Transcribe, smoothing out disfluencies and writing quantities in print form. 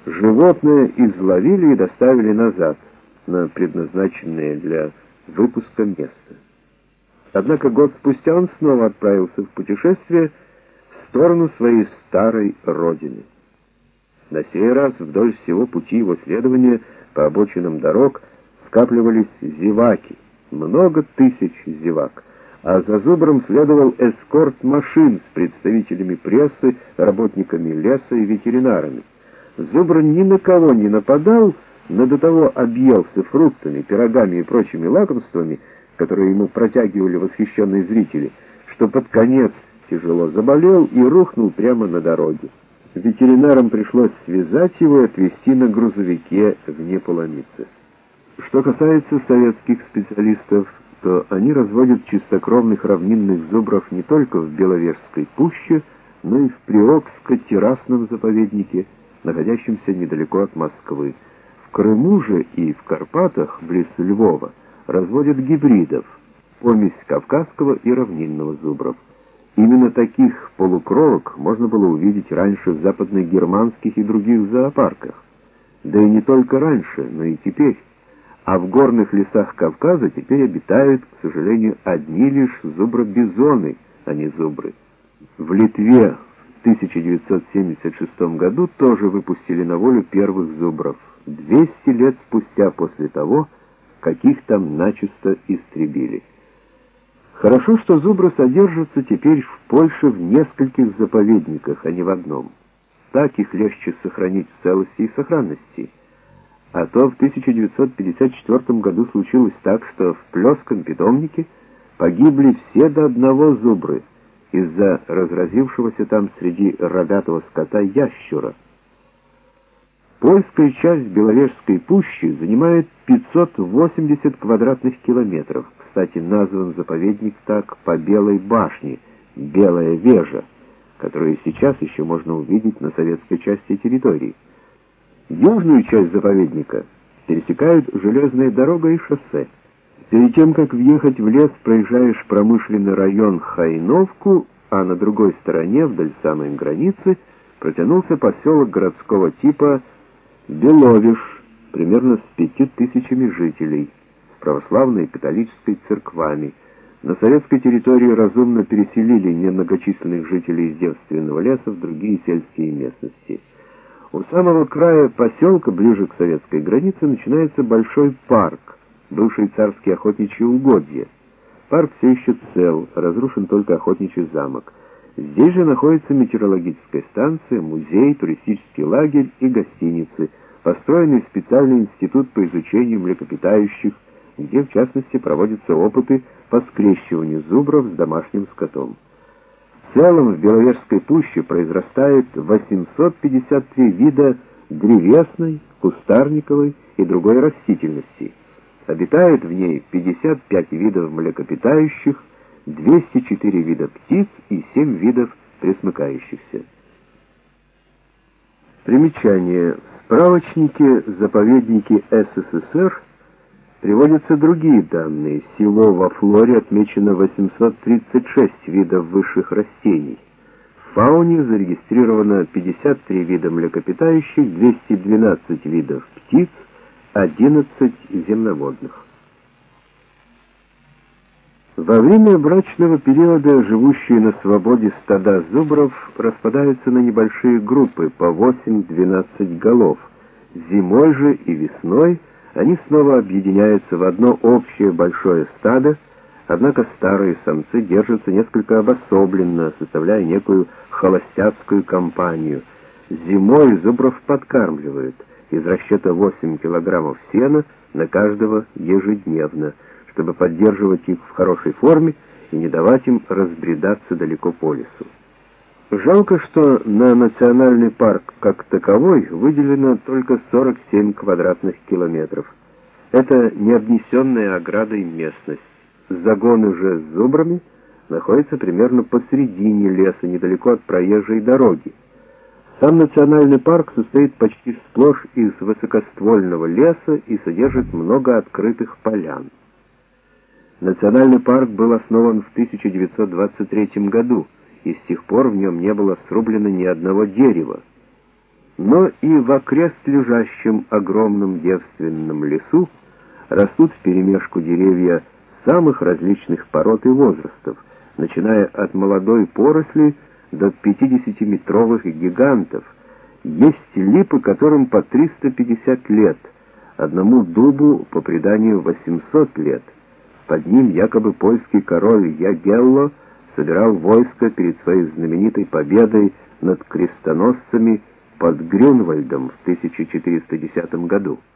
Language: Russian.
Животное изловили и доставили назад, на предназначенное для выпуска место. Однако год спустя он снова отправился в путешествие в сторону своей старой родины. На сей раз вдоль всего пути его следования по обочинам дорог скапливались зеваки, много тысяч зевак, а за зубром следовал эскорт машин с представителями прессы, работниками леса и ветеринарами. Зубр ни на кого не нападал, но до того объелся фруктами, пирогами и прочими лакомствами, которые ему протягивали восхищенные зрители, что под конец тяжело заболел и рухнул прямо на дороге. Ветеринарам пришлось связать его и отвезти на грузовике в Неполомице. Что касается советских специалистов, то они разводят чистокровных равнинных зубров не только в Беловежской пуще, но и в Приокско-террасном заповеднике, находящемся недалеко от Москвы. В Крыму же и в Карпатах, близ Львова, разводят гибридов, помесь кавказского и равнинного зубров. Именно таких полукровок можно было увидеть раньше в западногерманских и других зоопарках. Да и не только раньше, но и теперь. А в горных лесах Кавказа теперь обитают, к сожалению, одни лишь зубробизоны, а не зубры. В Литве в 1976 году тоже выпустили на волю первых зубров, 200 лет спустя после того, как их там начисто истребили. Хорошо, что зубры содержатся теперь в Польше в нескольких заповедниках, а не в одном. Так их легче сохранить в целости и сохранности. А то в 1954 году случилось так, что в Плёском питомнике погибли все до одного зубры из-за разразившегося там среди рогатого скота ящура. Польская часть Беловежской пущи занимает 580 квадратных километров. Кстати, назван заповедник так по Белой башне, Белая вежа, которую сейчас еще можно увидеть на советской части территории. Южную часть заповедника пересекают железная дорога и шоссе. Перед тем, как въехать в лес, проезжаешь промышленный район Хайновку, а на другой стороне, вдоль самой границы, протянулся поселок городского типа Беловеж, примерно с 5000 жителей, с православной и католической церквами. На советской территории разумно переселили немногочисленных жителей из девственного леса в другие сельские местности. У самого края поселка, ближе к советской границе, начинается большой парк, бывший царские охотничьи угодья. Парк все еще цел, разрушен только охотничий замок. Здесь же находится метеорологическая станция, музей, туристический лагерь и гостиницы, построенный специальный институт по изучению млекопитающих, где в частности проводятся опыты по скрещиванию зубров с домашним скотом. В целом в Беловежской пуще произрастает 853 вида древесной, кустарниковой и другой растительности. Обитает в ней 55 видов млекопитающих, 204 вида птиц и 7 видов пресмыкающихся. Примечание. В справочнике «Заповедники СССР» приводятся другие данные. Всего во флоре отмечено 836 видов высших растений. В фауне зарегистрировано 53 вида млекопитающих, 212 видов птиц, 11 земноводных. Во время брачного периода живущие на свободе стада зубров распадаются на небольшие группы по 8-12 голов. Зимой же и весной они снова объединяются в одно общее большое стадо, однако старые самцы держатся несколько обособленно, составляя некую холостяцкую компанию. Зимой зубров подкармливают из расчета 8 килограммов сена на каждого ежедневно, чтобы поддерживать их в хорошей форме и не давать им разбредаться далеко по лесу. Жалко, что на национальный парк как таковой выделено только 47 квадратных километров. Это не обнесенная оградой местность. Загоны же с зубрами находятся примерно посредине леса, недалеко от проезжей дороги. Сам национальный парк состоит почти сплошь из высокоствольного леса и содержит много открытых полян. Национальный парк был основан в 1923 году, и с тех пор в нем не было срублено ни одного дерева. Но и в окрест лежащем огромном девственном лесу растут вперемешку деревья самых различных пород и возрастов, начиная от молодой поросли до 50-метровых гигантов. Есть липы, которым по 350 лет, одному дубу, по преданию, 800 лет. Под ним якобы польский король Ягелло собирал войско перед своей знаменитой победой над крестоносцами под Грюнвальдом в 1410 году.